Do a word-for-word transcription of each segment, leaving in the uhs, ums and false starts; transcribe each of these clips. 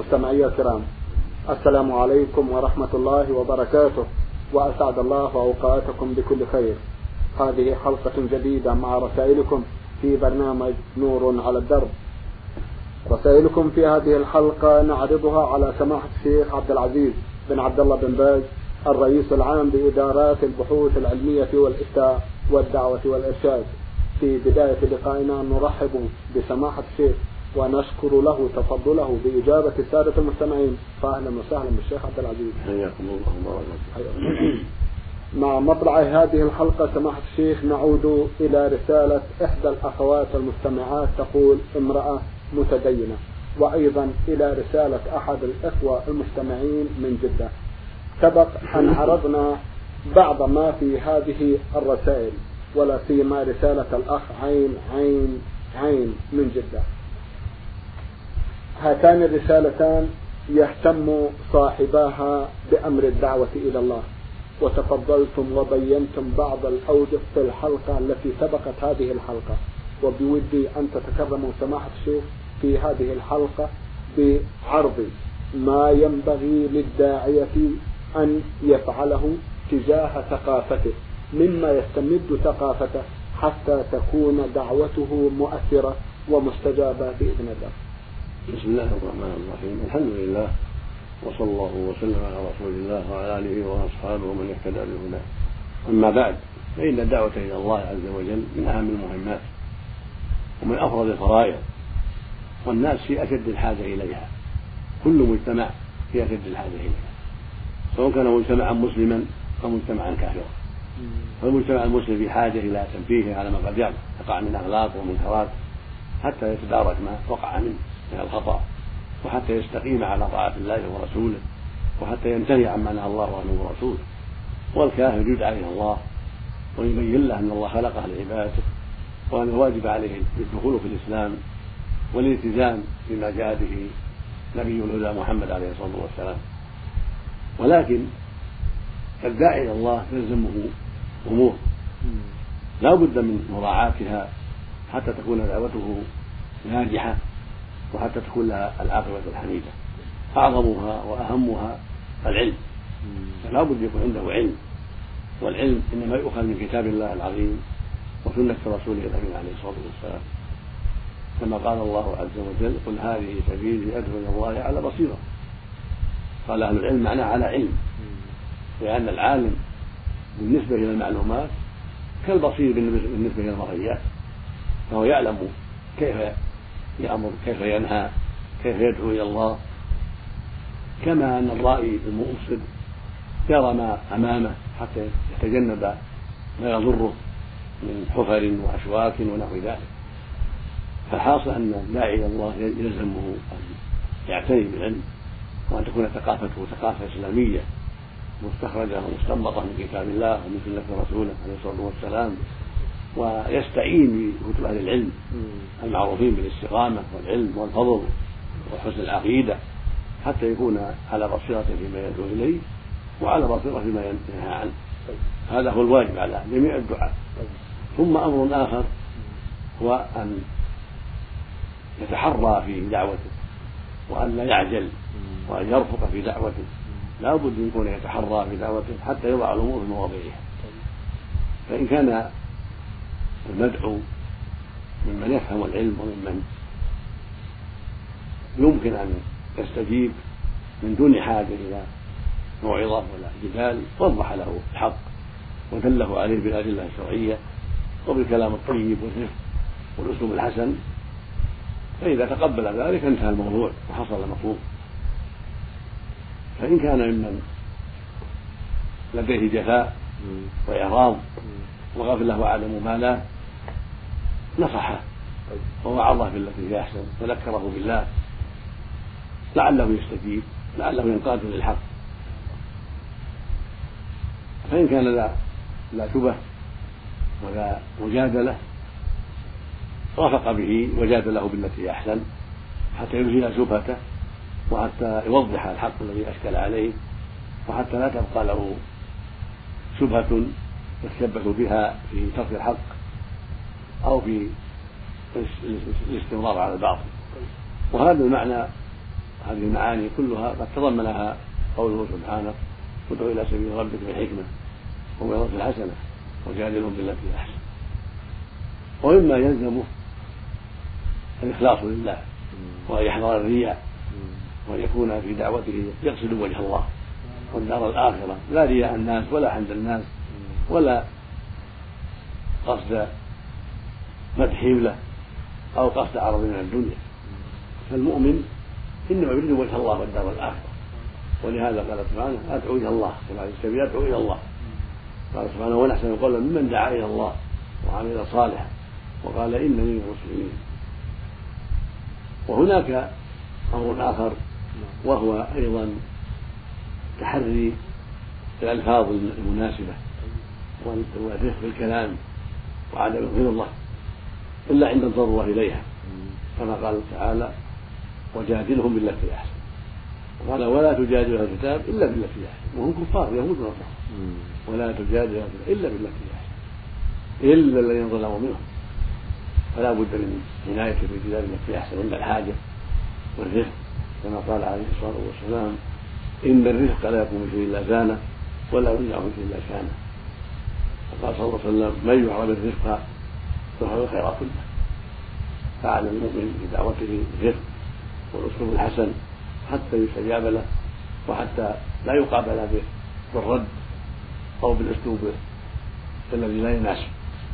مستمعي الكرام، السلام عليكم ورحمة الله وبركاته، وأسعد الله أوقاتكم بكل خير. هذه حلقة جديدة مع رسائلكم في برنامج نور على الدرب. رسائلكم في هذه الحلقة نعرضها على سماحة الشيخ عبد العزيز بن عبد الله بن باز، الرئيس العام بإدارات البحوث العلمية والإفتاء والدعوة والإرشاد. في بداية لقائنا نرحب بسماحة الشيخ ونشكر له تفضله بإجابة السادة المستمعين، فأهلا وسهلا بالشيخ عبد العزيز. حياكم الله وبارك. مع مطلع هذه الحلقة سماحة الشيخ نعود إلى رسالة إحدى الأخوات المستمعات تقول: امرأة متدينة، وأيضا إلى رسالة أحد الإخوة المستمعين من جدة. سبق أن عرضنا بعض ما في هذه الرسائل، ولا سيما رسالة الأخ عين عين عين من جدة. هاتان الرسالتان يهتم صاحباها بأمر الدعوة إلى الله، وتفضلتم وبينتم بعض الأوجه في الحلقة التي سبقت هذه الحلقة، وبودي أن تتكرموا سماحة الشيخ في هذه الحلقة بعرض ما ينبغي للداعية أن يفعله تجاه ثقافته، مما يستمد ثقافته حتى تكون دعوته مؤثرة ومستجابة بإذن الله. بسم الله الرحمن الرحيم، الحمد لله، وصلى الله وسلم على رسول الله وعلى آله وأصحابه ومن اهتدى بهداه. أما بعد، فإن الدعوة إلى الله عز وجل من أهم المهمات ومن أفضل الفرائض، والناس في أشد الحاجة إليها. كل مجتمع في أشد الحاجة إليها، سواء كان مجتمعا مسلما أو مجتمعا كافرا. فالمجتمع المسلم في حاجة إلى تنبيه على ما قد يقع من أخلاق ومنكرات، حتى يتدارك ما وقع منه من الخطأ، وحتى يستقيم على طاعة الله ورسوله، وحتى ينتهي عما نهى الله عنه ورسوله. والكافر يدعى إلى الله ويبين له أن الله خلقه لعبادته، وأن الواجب عليه الدخول في الإسلام والالتزام بما جاء به نبي الهدى محمد عليه الصلاة والسلام. ولكن الداعي إلى الله يلزمه أمور لا بد من مراعاتها حتى تكون دعوته ناجحة، وحتى تكون لها العاقبة الحميدة. أعظمها وأهمها العلم، فلا بد يكون عنده علم، والعلم إنما يؤخذ من كتاب الله العظيم وسنة رسوله الأمين عليه الصلاة والسلام، كما قال الله عز وجل: قل هذه سبيلي أدعو إلى الله على بصيرة. قال أهل العلم معناه على علم، لأن العالم بالنسبة إلى المعلومات كالبصير بالنسبة إلى المرئيات، فهو يعلم كيف يأمر، كيف ينهى، كيف يدعو إلى الله. كما أن الرائي المبصر يرى ما أمامه حتى يتجنب ما يضره من حفر وأشواك ونحو ذلك. فالحاصل أن الداعي إلى الله يلزمه أن يعتني بالعلم، وأن تكون ثقافته ثقافة إسلامية مستخرجة ومستنبطة من كتاب الله ومن سنة رسوله عليه الصلاة والسلام، ويستعين بكتب أهل العلم المعروفين بالاستقامة والعلم والفضل وحسن العقيدة، حتى يكون على بصيرة فيما يدعو إليه وعلى بصيرة فيما ينهى عنه. هذا هو الواجب على جميع الدعاة. ثم أمر آخر هو أن يتحرى في دعوته، وأن لا يعجل، وأن يرفق في دعوته. لا بد أن يكون يتحرى في دعوته حتى يضع الأمور في مواضعها. فإن كان المدعو ممن يفهم العلم وممن يمكن أن يستجيب من دون حاجة إلى موعظة ولا جدال، وضح له الحق ودله عليه بالأدلة الشرعية وبالكلام الطيب والرفق والأسلوب الحسن، فإذا تقبل ذلك انتهى الموضوع وحصل المطلوب. فإن كان ممن لديه جفاء وإعراض وغفلة وعدم مبالاة، نصحه ووعظه بالتي هي أحسن وذكره بالله لعله يستجيب، لعله ينقاد للحق. فإن كان لا لا شبه ولا مجادلة، رفق به وجادله بالتي هي أحسن حتى يزيل شبهته، وحتى يوضح الحق الذي أشكل عليه، وحتى لا تبقى له شبهة يتشبث بها في ترك الحق أو في الاستمرار على الباطل. وهذا المعنى هذه المعاني كلها قد تضمنها قوله سبحانه ادع إلى سبيل ربك بالحكمة وموعظة الحسنة وجادلهم بالتي أحسن. ومما يلزمه الإخلاص لله وأن يحذر الرياء وأن يكون في دعوته يقصد وجه الله والدار الآخرة، لا رياء الناس ولا حمد الناس ولا قصد مدحهم له أو قصد عرض من الدنيا. فالمؤمن إنما يريد وجه الله والدار الآخرة، ولهذا قال سبحانه أدعو إلى الله كما في السبيل أدعو إلى الله. قال سبحانه ونحسن قولا ممن دعا إلى الله وعمل صالحا وقال إنني من المسلمين. وهناك أمر آخر وهو أيضا تحري الألفاظ المناسبة والرفق في الكلام وعدم الغلظة إلا عند الضرورة إليها، كما قال تعالى وجادلهم بالتي أحسن. وقال ولا تجادل أهل الكتاب إلا بالتي أحسن، وهم كفار يهود ونصارى. ولا تجادل أهل الكتاب إلا بالتي أحسن إلا الذين ظلموا منهم. فلا بد من عناية بالجدال بالتي أحسن عند الحاجة والرفق، كما قال عليه الصلاة والسلام إن الرفق لا يكون فيه إلا زانه ولا يرجع فيه إلا شانه. وقال صلى الله عليه وسلم من يعرف الرفق فهو الخير كله. فعلى المؤمن في دعوته الرفق والأسلوب الحسن حتى يستجاب له وحتى لا يقابل بالرد أو بالأسلوب الذي لا يناسب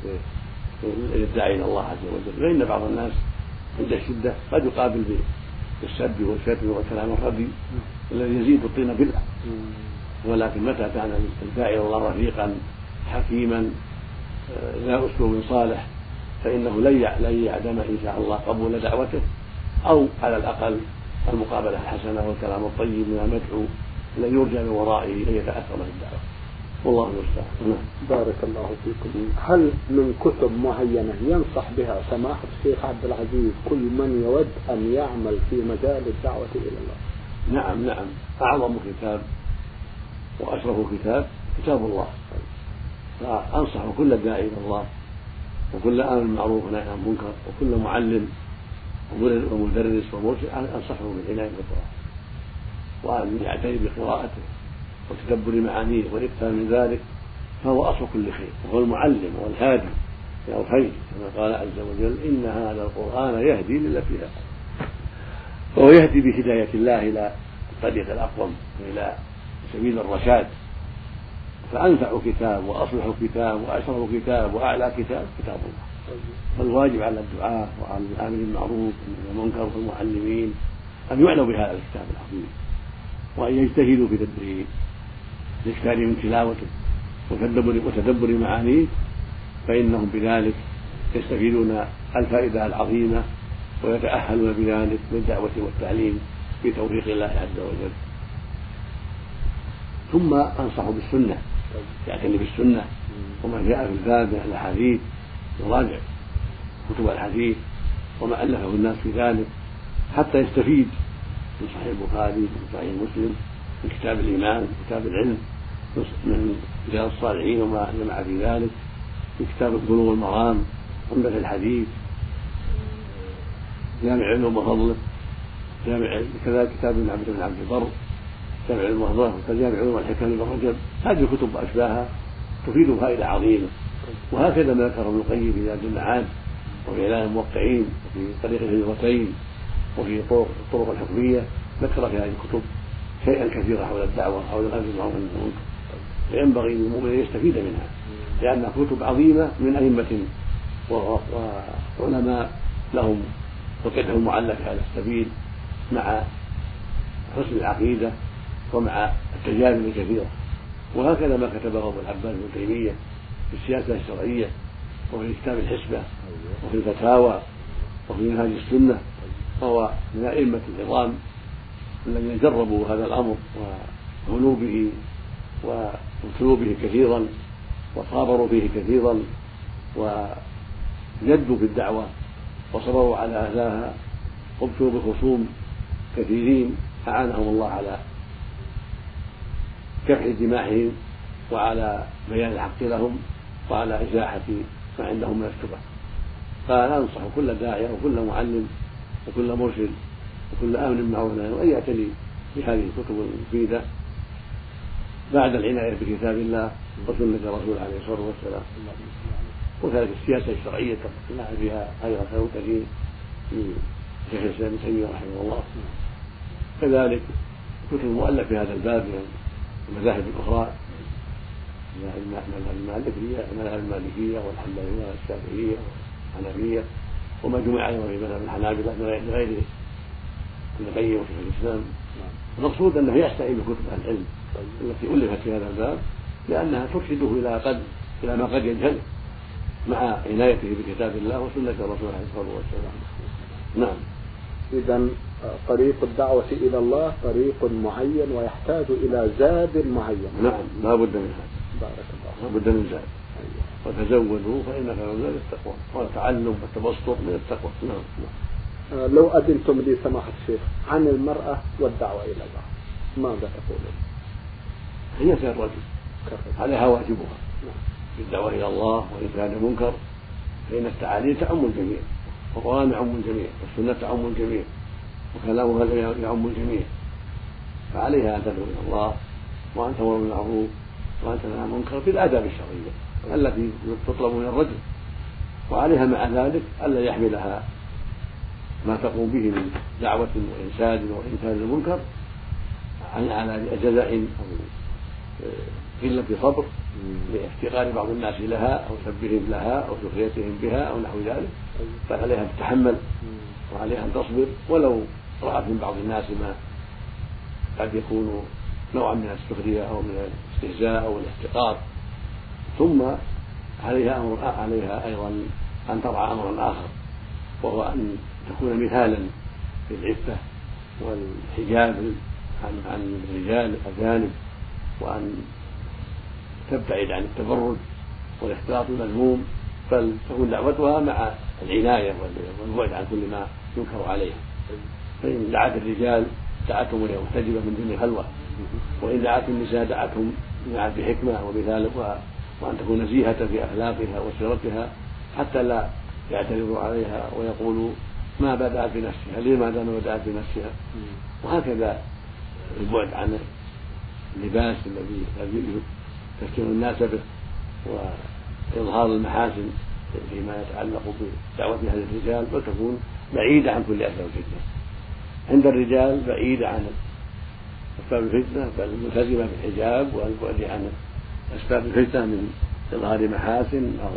يدعي إلى الله عز وجل. فإن بعض الناس عند الشدة قد يقابل بالسب والشتم والكلام الردي الذي يزيد الطين بلة، ولكن متى كان الداعي إلى الله رفيقا حكيما ذا أسلوب صالح فإنه لن يعدم إن شاء الله قبول دعوته أو على الأقل المقابلة الحسنة والكلام الطيب من المدعو الذي يرجى من ورائه أن يتأثر بالدعوة. والله المستعان. بارك الله فيكم. هل من كتب معينة ينصح بها سماحة الشيخ عبد العزيز كل من يود أن يعمل في مجال الدعوة إلى الله؟ نعم نعم أعظم كتاب وأشرف كتاب كتاب الله. فأنصح كل داعي إلى الله وكل آمر بالمعروف ونهي عن المنكر وكل معلم ومدرس ومرشد أنصحه بالعناية بالقرآن وأن يعتني بقراءته وتدبر معانيه والإكثار من ذلك، فهو أصل كل خير وهو المعلم والهادي إلى الخير، كما قال عز وجل إن هذا القرآن يهدي للتي هي أقوم. فهو يهدي بهداية الله إلى الطريق الأقوم وإلى سبيل الرشاد. فأنفع كتاب وأصلح كتاب وأشرف كتاب وأعلى كتاب كتاب الله. فالواجب على الدعاة وعلى الآمرين بالمعروف والمنكر والمعلمين أن يعنوا بهذا الكتاب العظيم وأن يجتهدوا في تدبيره الاكثار من تلاوته وتدبر وتدبر معانيه، فإنهم بذلك يستفيدون الفائدة العظيمة ويتأهلون بذلك للدعوة والتعليم بتوفيق الله عز وجل. ثم أنصح بالسنة، يعتني بالسنة وما جاء في الباب من الأحاديث، يراجع كتب الحديث وما ألفه الناس في ذلك حتى يستفيد من صحيح البخاري من صحيح مسلم من كتاب الإيمان من كتاب العلم من رياض الصالحين وما جمع في ذلك من كتاب بلوغ المرام عمدة الحديث جامع علوم وفضله جامع كذلك كتاب ابن عبد بن عبد البر جامع علوم وفضله وجامع علوم الحكم بن رجب. هذه الكتب وأشباهها تفيد فائدة عظيمة. وهكذا ما ذكره ابن القيم في زاد المعاد وفي إعلام الموقعين وفي طريق الهجرتين وفي الطرق الحكمية ذكر في هذه الكتب شيئا كثيرا حول الدعوة حول الأمر بالمعروف والنهي عن المنكر، فينبغي للمؤمن أن يستفيد منها لأنها كتب عظيمة من أئمة وعلماء لهم وقتهم معلق على السبيل مع حسن العقيدة ومع التجارب الكثيرة. وهكذا ما كتبه ابو العباس ابن تيمية في السياسة الشرعية وفي كتاب الحسبة وفي الفتاوى وفي منهاج السنة، فهو من أئمة العظام الذين جربوا هذا الأمر وغلوا به وابتلوا به كثيرا وصابروا فيه كثيرا وجدوا في الدعوة وصبروا على أذاها وابتلوا بخصوم كثيرين أعانهم الله على كبح دماءهم وعلى بيان الحق لهم وعلى إزاحة ما عندهم من الشبه. فأنا أنصح كل داعية وكل معلم وكل مرشد وكل آمن معه وأن يعتني بهذه الكتب المفيدة بعد العناية بكتاب الله وسنة الرسول عليه الصلاة والسلام. وكذلك السياسة الشرعية تقنع فيها أيضا خير كثير من شيخ الإسلام ابن تيمية رحمه الله. كذلك كتب مؤلف في هذا الباب من المذاهب الأخرى، المذاهب المالكية والحنبلية والشافعية والحنفية، وما جمع أيضا في مذهب الحنابلة من غير ابن القيم وشيخ الإسلام. المقصود أنه يستعين بكتب أهل العلم التي ألفت في هذا الباب لأنها ترشده إلى قد إلى ما قد يجهل مع عنايته بكتاب الله وسنة الرسول عليه الصلاة والسلام. نعم. إذن طريق الدعوة إلى الله طريق معين ويحتاج إلى زاد معين. نعم، لا بد من هذا. بارك الله. لا بد من زاد. وتزودوا فإن خير الزاد التقوى، والتعلم والتبسط من التقوى. نعم. لو أذنتم لي سماحة الشيخ عن المرأة والدعوة إلى الله ماذا تقولون؟ هي كالرجل عليها واجبها بالدعوة إلى الله وإنكار المنكر، فإن التعاليم تعم الجميع، والقرآن يعم الجميع، والسنة تعم الجميع، وكلامها يعم الجميع، فعليها أن تدعو إلى الله وأن تأمر بالمعروف وأن تنهى عن المنكر بالآداب الشرعية التي تطلب من الرجل، وعليها مع ذلك ألا يحملها ما تقوم به من دعوة وإنساد وإنكار المنكر على جزع أو قلة صبر لافتقار بعض الناس لها أو سبهم لها أو سخريتهم بها أو نحو ذلك، فعليها أن تتحمل وعليها أن تصبر ولو رأت من بعض الناس ما قد يكون نوعا من السخرية أو من الاستهزاء أو الاحتقار. ثم عليها أمر عليها أيضا أن ترعى أمرا آخر، وهو أن تكون مثالا في العفة والحجاب عن عن الرجال الأجانب، وأن تبتعد عن التبرج والاختلاط المذموم، بل تكون دعوتها مع العناية والبعد عن كل ما ينكر عليها. فإن دعت الرجال دعتهم وهي محتجبة من دون خلوة، وإن دعت النساء دعتهم بحكمة ومثال، وأن تكون نزيهة في أخلاقها وسيرتها حتى لا يعترضوا عليها ويقولوا ما بدأت بنفسها لماذا ما بدأت بنفسها. وهكذا البعد عن اللباس الذي تفتن الناس به وإظهار المحاسن فيما يتعلق بدعوة هذه الرجال، وتكون بعيدة عن كل أسباب الفتنة. عند الرجال بعيدة عن أسباب الفتنة بل ملتزمة بالحجاب والبعد عن أسباب الفتنة من إظهار محاسن أو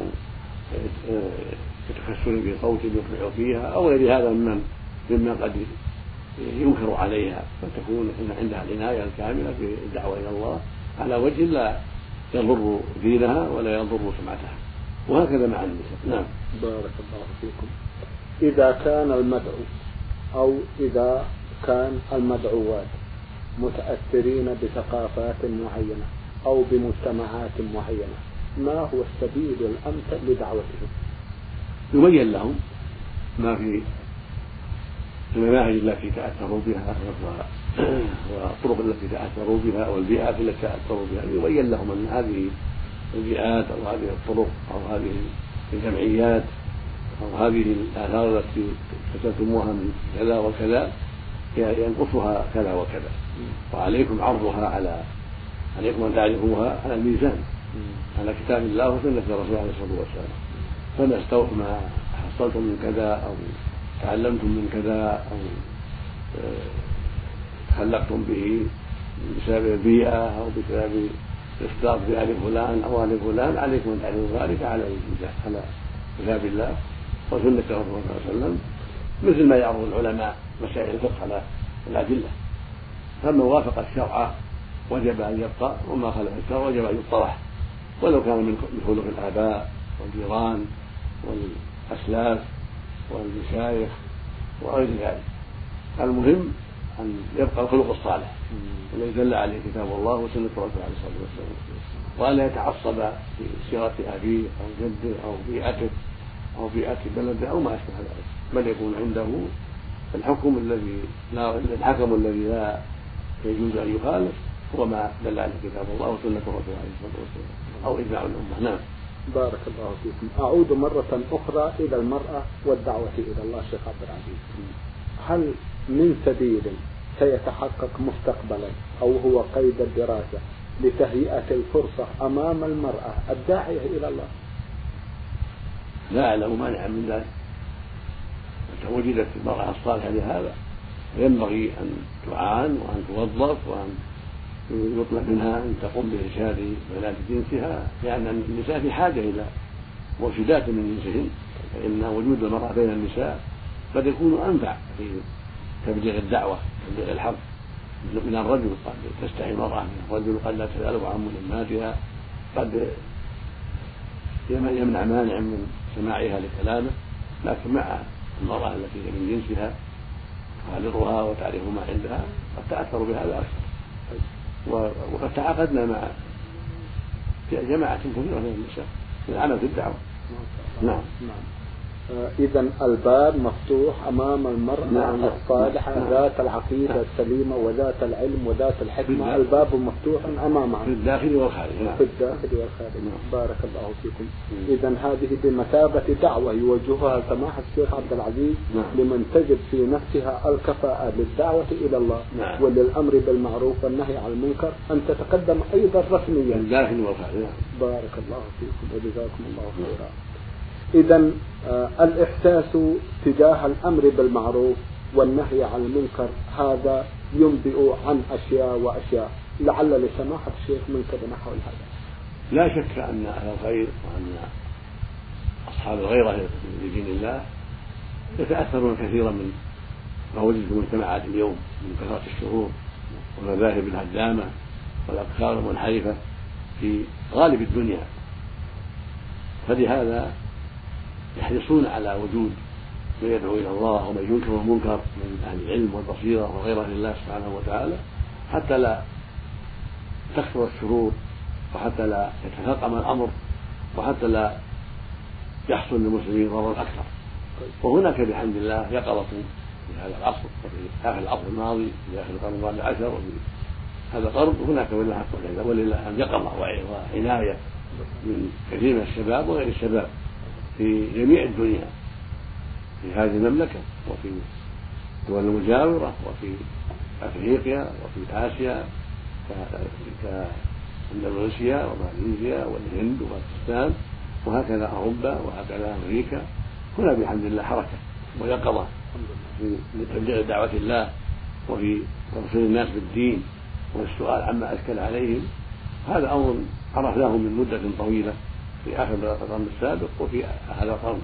تكسر في صوت يطلع فيها أو غير هذا ممن مما قد ينكر عليها، فتكون عندها العناية الكاملة في الدعوة إلى الله على وجه لا يضر دينها ولا يضر سمعتها، وهكذا مع النساء. نعم. بارك الله فيكم. إذا كان المدعو أو إذا كان المدعوات متأثرين بثقافات معينة أو بمجتمعات معينة، ما هو السبيل الأمثل لدعوتهم؟ يبين لهم ما في المناهج التي تأثروا بها والطرق التي تأثروا بها والبيئات التي تأثروا بها، يبين لهم أن هذه البيئات أو هذه الطرق أو هذه الجمعيات أو هذه الآثار التي اكتسبتموها من كذا وكذا ينقصها كذا وكذا، وعليكم عرضها على عليكم أن تعرفوها على الميزان على كتاب الله وسنة الرسول عليه الصلاة والسلام. فما استوى ما حصلتم من كذا أو تعلمتم من كذا أو تخلقتم به بسبب البيئة أو بسبب الاختلاط بآل فلان أو آل فلان، عليكم أن تعرفوا ذلك على على كتاب الله وسنة الرسول صلى الله عليه وسلم، مثل ما يعرض العلماء مسائل الفقه على الأدلة. فمن وافق الشرع وجب أن يبقى، وما خالف الشرع وجب أن يطرح، ولو كان من خلق الآباء والجيران والأسلاف والمشايخ وغير ذلك. المهم أن يبقى الخلق الصالح الذي دل عليه كتاب الله وسنة الرسول عليه الصلاة والسلام، وألا يتعصب بسيرة أبيه أو جده أو بيئته أو بيئة بلده أو ما أشبه ذلك، بل يكون عنده الحكم الذي لا الحكم الذي لا يجوز أن يخالف هو ما دل عليه كتاب الله وسنة الرسول عليه الصلاة والسلام أو إجماع الأمة. نعم. بارك الله فيكم. أعود مرة أخرى إلى المرأة والدعوة إلى الله. شيخ عبد العزيز، هل من سبيل سيتحقق مستقبلا أو هو قيد الدراسة لتهيئة الفرصة أمام المرأة الداعية إلى الله؟ لا أعلم مانعا من ذلك، متى وجدت المرأة الصالحة لهذا ينبغي أن تعان وأن توظف وأن يطلب منها أن تقوم بإرشاد بنات جنسها، لأن النساء في حاجة إلى مرشدات من جنسهن، فإن وجود المرأة بين النساء قد يكون أنفع في تبليغ الدعوة تبليغ الحق من الرجل. قد تستحي المرأة من الرجل، قد لا تسأله عن مهماتها، قد يمنع مانع من سماعها لكلامه، لكن مع المرأة التي هي من جنسها تخالطها وتعرف ما عندها قد تأثر بهذا أكثر. وقد تعاقدنا مع جماعة كثيرة من النساء للعمل في الدعوة. نعم. نعم. إذن الباب مفتوح أمام المرأة نعم. الصالحة نعم. ذات العقيدة السليمة وذات العلم وذات الحكمة، الباب مفتوح أمامها في الداخل والخارج. في الداخل والخارج. نعم. بارك الله فيكم. إذن هذه بمثابة دعوة يوجهها سماحة الشيخ عبد العزيز نعم. لمن تجد في نفسها الكفاءة للدعوة إلى الله نعم. وللأمر بالمعروف والنهي عن المنكر أن تتقدم أيضا رسميا في الداخل والخارج. نعم. بارك الله فيكم وجزاكم الله خيرا. إذن آه الإحساس تجاه الأمر بالمعروف والنهي عن المنكر هذا ينبئ عن أشياء وأشياء، لعل لسماحة الشيخ من كلمة حول هذا. لا شك أن أهل الخير وأن أصحاب الغيرة لدين الله يتأثرون كثيرا من ما وجد في المجتمعات اليوم من كثرة الشرور والمذاهب الهدامة والأفكار المنحرفة في غالب الدنيا، فلهذا يحرصون على وجود من يدعو إلى الله ومن ينكر المنكر من أهل العلم والبصيرة وغيره لله سبحانه وتعالى، حتى لا تكثر الشرور وحتى لا يتفاقم الأمر وحتى لا يحصل للمسلمين ضرر أكثر. وهناك بحمد الله يقظة في هذا العصر وفي آخر العصر الماضي في آخر القرن الرابع عشر وفي هذا القرن، هناك ولله الحمد يقظة وعناية من كثير من الشباب وغير الشباب في جميع الدنيا، في هذه المملكة وفي الدول المجاورة وفي أفريقيا وفي آسيا كأندونيسيا وماليزيا والهند وباكستان وهكذا أوروبا وهكذا أمريكا. هنا بحمد الله حركة ويقظة في تبليغ دعوة الله وفي توصيل الناس بالدين والسؤال عما أشكل عليهم. هذا أمر عرفناه من مدة طويلة في آخر القرن السابق وفي هذا القرن،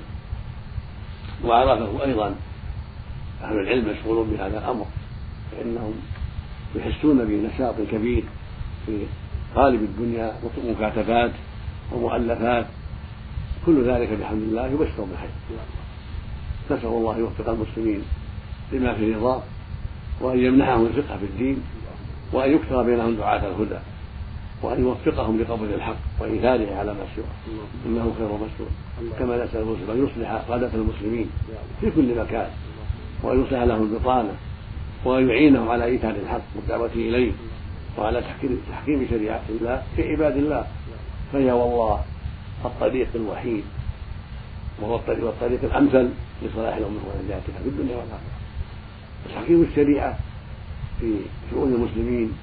وعرفه أيضا أهل العلم مشغولون بهذا الأمر، فإنهم يحسون بنشاط كبير في غالب الدنيا، مكاتبات ومؤلفات، كل ذلك بحمد الله يبشر بالخير. نسأل الله يوفق المسلمين لما في رضاه، وأن يمنحهم الفقه في الدين، وأن يكثر بينهم دعاة الهدى، وأن يوفقهم لقبول الحق وإيثاره على ما سواه، إنه خير مسؤول. كما نسأل الله أن يصلح قادة المسلمين في كل مكان، وأن يصلح لهم البطانة، وأن يعينهم على إيثار الحق والدعوة إليه، وعلى تحكيم شريعة الله في عباد الله، فهي والله الطريق الوحيد وهو الطريق, والطريق الأمثل لصلاح الأمة ونجاتها في الدنيا والآخرة. تحكيم الشريعة في شؤون المسلمين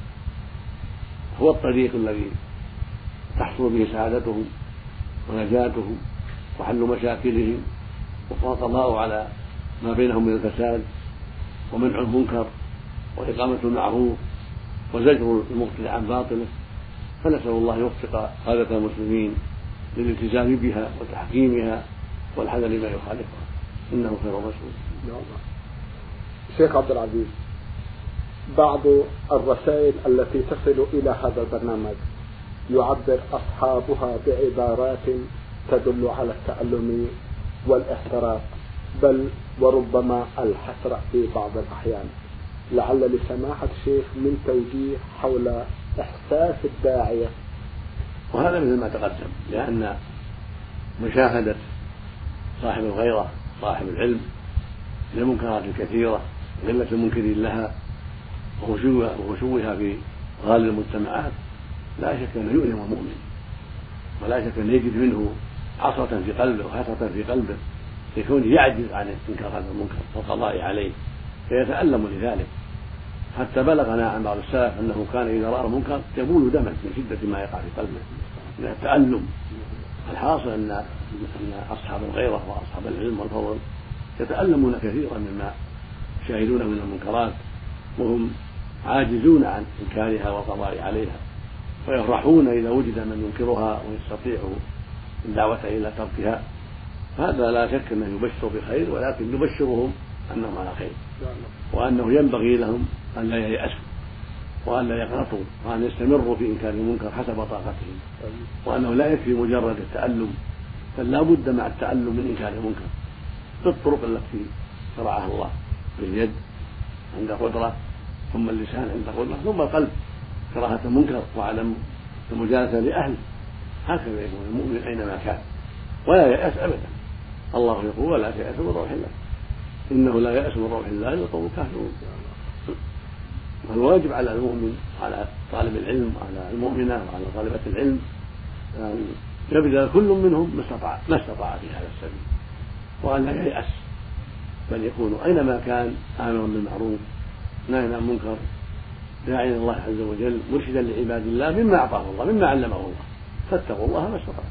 هو الطريق الذي تحصل به سعادتهم ونجاتهم وحل مشاكلهم والقضاء على ما بينهم من الفساد ومنع المنكر وإقامة المعروف وزجر المبطل عن باطله. فنسأل الله يوفق قادة المسلمين للالتزام بها وتحكيمها والحذر لما يخالفها، إنه خير مسؤول. شيخ عبد العزيز، بعض الرسائل التي تصل إلى هذا البرنامج يعبر أصحابها بعبارات تدل على التألم والاحتراق، بل وربما الحسرة في بعض الأحيان. لعل لسماحة الشيخ من توجيه حول إحساس الداعية. وهذا مثل ما تقدم، لأن مشاهدة صاحب الغيرة صاحب العلم للمنكرات الكثيرة قلة المنكرين لها وخشوعها في غالب المجتمعات لا شك أنه يؤلم المؤمن، ولا شك أن يجد منه عصرة في قلبه وحسرة في قلبه لكونه يعجز عن إنكار هذا المنكر والقضاء عليه فيتألم لذلك، حتى بلغنا عن بعض السلف أنه كان إذا رأى المنكر يبول دما من شدة ما يقع في قلبه من التألم. الحاصل أن أن أصحاب الغيرة وأصحاب العلم والفضل يتألمون كثيرا مما يشاهدونه من المنكرات، وهم عاجزون عن إنكارها والقضاء عليها، ويفرحون إذا وجد من ينكرها ويستطيع الدعوة إلى تركها. هذا لا شك أنه يبشر بخير، ولكن يبشرهم أنهم على خير، وأنه ينبغي لهم أن لا ييأسوا وأن لا يقنطوا وأن يستمروا في إنكار المنكر حسب طاقتهم، وأنه لا يكفي مجرد التألم، بل لا بد مع التألم من إنكار المنكر بالطرق التي شرعها الله، باليد عند قدرة، ثم اللسان عند قدرة، ثم القلب كراهة المنكر وعدم المجالسة لأهله. هكذا يكون المؤمن أينما كان ولا يأس أبدا. الله يقول ولا تيأسوا من روح الله، إنه لا يأس من روح الله إلا القوم الكافرون. فالواجب على المؤمن وعلى طالب العلم وعلى المؤمنة وعلى طالبة العلم أن يبذل كل منهم ما استطاع ما استطاع في هذا السبيل، وأن لا ييأس، بل يكون أينما كان آمرا بالمعروف ناهيا عن المنكر، داعيا الله عز وجل، مرشدا لعباد الله مما أعطاه الله مما علمه الله، فاتقوا الله ما استطعتم.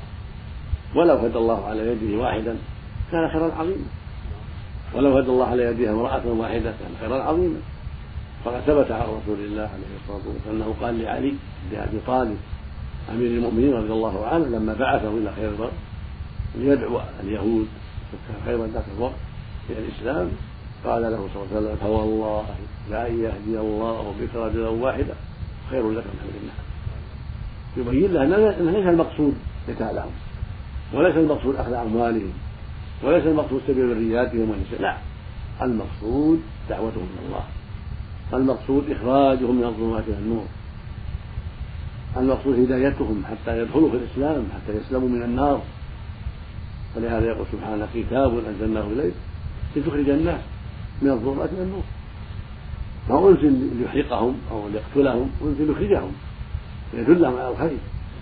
ولو هدى الله على يده واحدا كان خيرا عظيما، ولو هدى الله على يدها امرأة واحدة كان خيرا عظيما. فقد ثبت عن رسول الله عليه الصلاة والسلام أنه قال لعلي بن أبي طالب أمير المؤمنين رضي الله عنه لما بعثه إلى خيبر ليدعو اليهود خيبر ذاك الوقت إلى الإسلام، قال له صلى الله عليه وسلم: فوالله لأن يهدي الله بك رجلا واحدا خير لك من حمر النعم. يبين له أن ليس المقصود قتالهم، وليس المقصود أخذ أموالهم، وليس المقصود سبيل ذرياتهم ونساء، لا، المقصود دعوتهم إلى الله، المقصود إخراجهم من الظلمات إلى النور، المقصود هدايتهم حتى يدخلوا في الإسلام، حتى يسلموا من النار. ولهذا يقول سبحانه: كتاب أنزلناه إليك لتخرج الناس من الظلمات إلى النور. ما أنزل ليحرقهم أو ليقتلهم، أنزل ليخرجهم ويدلهم على الخير.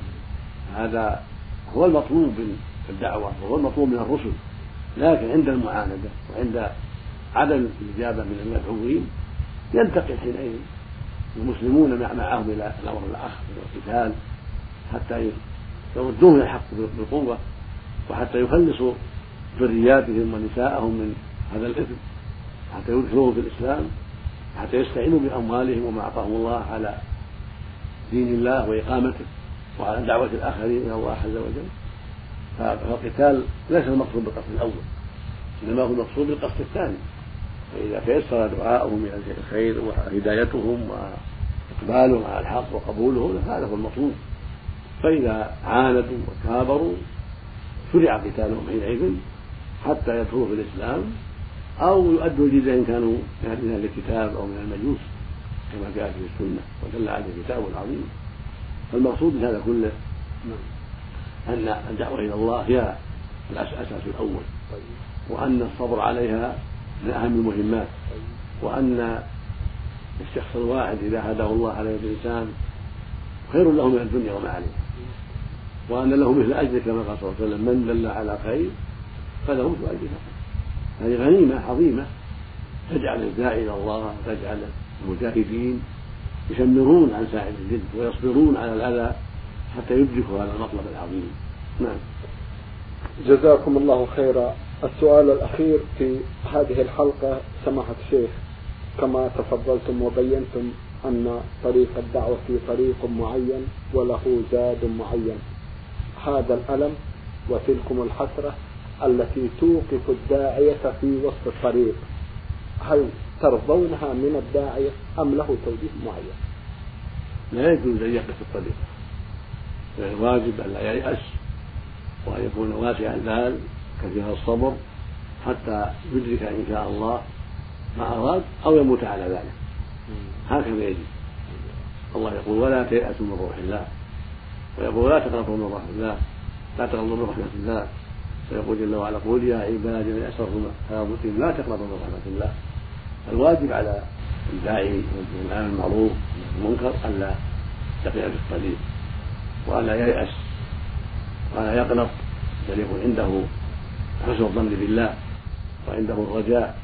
هذا هو المطلوب في الدعوة وهو المطلوب من الرسل، لكن عند المعاندة وعند عدم الإجابة من المدعوين يلتقي حينئذ المسلمون معهم إلى الأمر الآخر والقتال حتى يردوهم إلى الحق بالقوة، وحتى يخلصوا ذرياتهم ونساءهم من هذا الإثم، حتى يدخلوهم في الإسلام، حتى يستعينوا بأموالهم وما أعطاهم الله على دين الله وإقامته وعلى دعوة الآخرين إلى الله عز وجل. فالقتال ليس المقصود بالقصد الأول، إنما هو المقصود بالقصد الثاني. فإذا تيسر دعاؤهم إلى الخير وهدايتهم وإقبالهم على الحق وقبوله، هذا هو المطلوب. فإذا عاندوا وكابروا شرع قتالهم حينئذ حتى يدخلوا في الإسلام أو يؤدوا الجزية إن كانوا من أهل الكتاب أو من المجوس كما جاء في السنة ودل عليه كتاب عظيم. فالمقصود من هذا كله أن الدعوة إلى الله هي الأساس الأول، وأن الصبر عليها من أهم المهمات، وأن الشخص الواحد إذا هداه الله على يد الإنسان خير له من الدنيا وما عليها، وأن له مثل أجر كما قال صلى الله عليه وسلم: من دل على خير فله مثل أجر. هذه غنيمة عظيمة تجعل الداعي إلى الله، تجعل المجاهدين يشمرون عن ساعد الجد ويصبرون على الأذى حتى يدركوا هذا المطلب العظيم. نعم. جزاكم الله خيرا. السؤال الأخير في هذه الحلقة: سماحة الشيخ، كما تفضلتم وبينتم أن طريق الدعوة في طريق معين وله زاد معين، هذا الألم وتلكم الحسرة التي توقف الداعية في وسط الطريق، هل ترضونها من الداعية أم له توجيه معين؟ لا يجوز أن يقف الطريق، الواجب أن لا ييأس، وأن يكون واسع البال كثير الصبر حتى يدرك إن شاء الله ما أراد أو يموت على ذلك. هكذا يجب. الله يقول: ولا تيأسوا من روح الله، ويقول: لا تقنطوا من رحمة الله، لا تقنطوا من رحمة الله، ويقول جل وعلا: قل يا عبادي الذين أسرفوا على أنفسهم لا تقنطوا من رحمة الله. الواجب على الداعي والأمر بالمعروف والنهي عن المنكر ألا يقع في الطريق، وألا ييأس، وألا يقنط، بل يكون عنده حسن الظن بالله وعنده الرجاء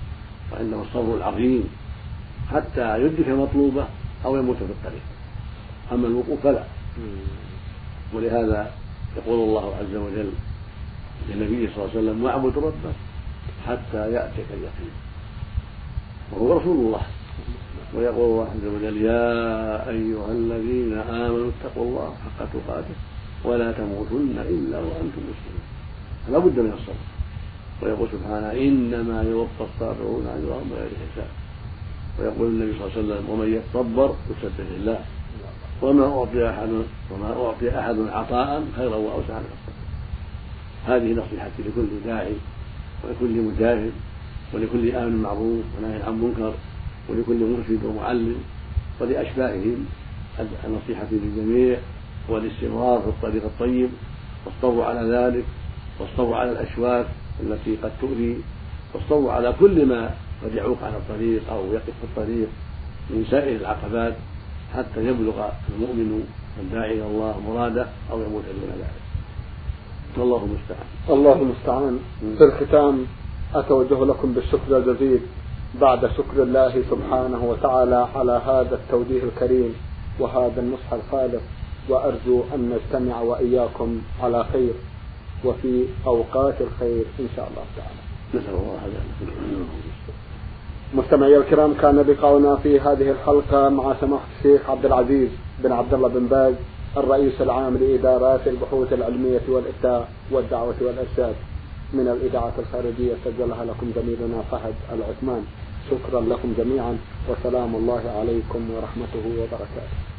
وعنده الصبر العظيم حتى يدرك مطلوبه أو يموت في الطريق. أما الوقوف فلا. ولهذا يقول الله عز وجل للنبي صلى الله عليه وسلم: واعبد ربك حتى يأتيك اليقين، وهو رسول الله. ويقول الله عز وجل: يا أيها الذين آمنوا اتقوا الله حق تقاته ولا تموتن إلا وأنتم مسلمون. فلا بد من الصبر. ويقول سبحانه: إنما يوفى الصابرون أجرهم بغير حساب. ويقول النبي صلى الله عليه وسلم: ومن يتصبر يسبح الله وما أعطي أحد وما أعطي أحد عطاء خيرا وأوسع من الصبر. هذه نصيحتي لكل داعي ولكل مجاهد ولكل آمر معروف ونهي عن منكر ولكل مرشد ومعلم ولأشباههم. النصيحة للجميع والاستمرار في الطريق الطيب والصبر على ذلك، والصبر على الأشواك التي قد تؤذي، والصبر على كل ما قد يعوق على الطريق أو يقف في الطريق من سائر العقبات حتى يبلغ المؤمن الداعي إلى الله مراده أو يموت دون ذلك. الله المستعان. الله المستعان. في الختام أتوجه لكم بالشكر الجزيل بعد شكر الله سبحانه وتعالى على هذا التوجيه الكريم وهذا النصح الخالص، وأرجو أن نجتمع وإياكم على خير وفي أوقات الخير إن شاء الله تعالى. نسأل الله هذا. مستمعي الكرام، كان لقاؤنا في هذه الحلقة مع سماحة الشيخ عبد العزيز بن عبد الله بن باز الرئيس العام لإدارات البحوث العلمية والإفتاء والدعوة والإرشاد من الإذاعة الخارجية، سجلها لكم زميلنا فهد العثمان. شكرا لكم جميعا، وسلام الله عليكم ورحمته وبركاته.